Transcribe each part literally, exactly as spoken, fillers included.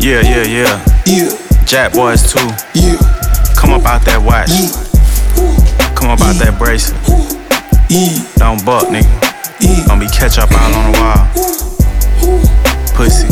Yeah, yeah, yeah. Yeah, Jack boys too. yeah, Come up out that watch. yeah, Come up out that bracelet. yeah, Don't buck, nigga. yeah. Gonna be catch up all on the wall. Pussy.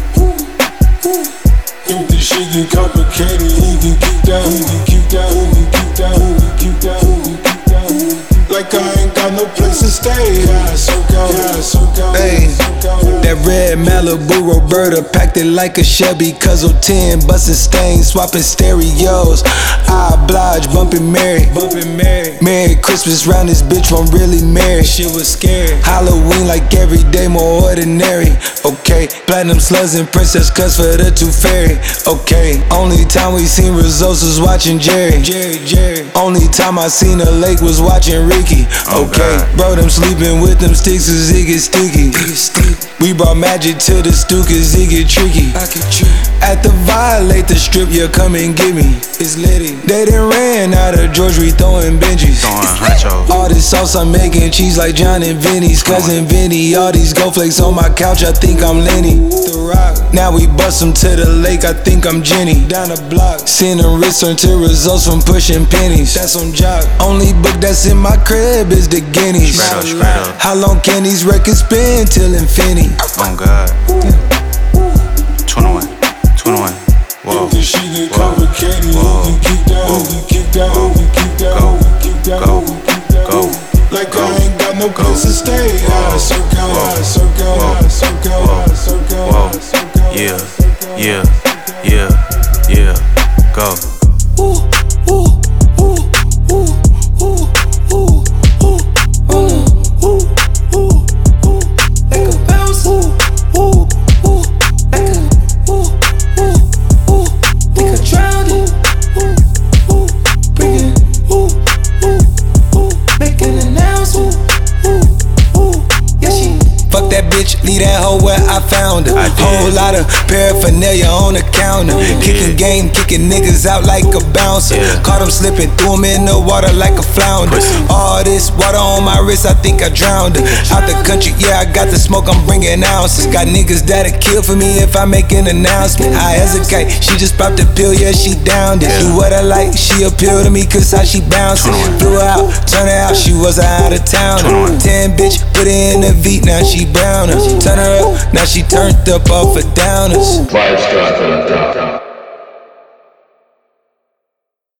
If this shit get complicated, he can keep down, he can keep down, he can keep down, he can keep down, he can keep down. Like I ain't got no place to stay. Yeah, so go, yeah, so go. Hey, that red Malibu Roberta packed it like a Chevy. Cuzzle ten, bustin' stains, swapping stereos. I oblige, bumpin' Mary, bumpin' Mary. Merry Christmas round this bitch, I'm really married. Shit was scary. Halloween like every day, more ordinary. Okay, platinum slugs and princess cuts for the tooth fairy. Okay, only time we seen results was watching Jerry. Jerry, Jerry. Only time I seen a lake was watching Ricky. Okay, Oh, bro, them sleeping with them sticks cause it get sticky. We brought magic to the stew cause it get tricky. At the Violate the strip, yeah, come and get me. It's litty. They done ran out of George, we throwing Benjis. Throwing honchos. All this sauce I'm making cheese like John and Vinny's cousin Vinny. All these gold flakes on my couch, I think I'm Lenny. The Rock. Now we bust them to the lake, I think I'm Jenny. Down the block, sending return to results from pushing pennies. That's on job. Only book that's in my crib is the Guineas. Straight up, straight up. How long can these records spin till infinity? Oh God. twenty-one. twenty-one. Whoa. If this shit get Whoa. complicated, you Whoa. can keep down, you can keep down, you can keep down, Go. you can keep down, Go. you can keep down. Go. Like Go. I ain't got no place to stay. Whoa. Ah, so go, Whoa. ah, so go, Whoa. ah, so go, Whoa. ah, so go, Whoa. ah, so go. Yeah, ah, so go, yeah, ah, so go. yeah, yeah. Go. Ooh, ooh, ooh, ooh, ooh, ooh, ooh, ooh, ooh, ooh, ooh. Like a bounce. Ooh, ooh, ooh. Like a ooh, ooh, ooh. Like a drown. Ooh, ooh, ooh. Bring it. Ooh, ooh, ooh. Make an announcement. Ooh, ooh. Yeah, she. Fuck that bitch, leave that hoe where I found her. I did. Whole lot of paraphernalia on the counter. Kicking game, kicking niggas out like a bouncer. Yeah. Caught him slipping, threw him in the water like a flounder. Pussy. All this water on my wrist, I think I drowned her. Out the country, yeah, I got the smoke, I'm bringing ounces. Got niggas that'll kill for me if I make an announcement. I hesitate, she just popped a pill, yeah, she downed it. Do what I like, she appeal to me, cause how she bouncing. Flew her out, turn her out, she was a out of towner. Ten bitch, put her in the V, now she browner. Turn her up, now she turned up off her downers. Five stars on top.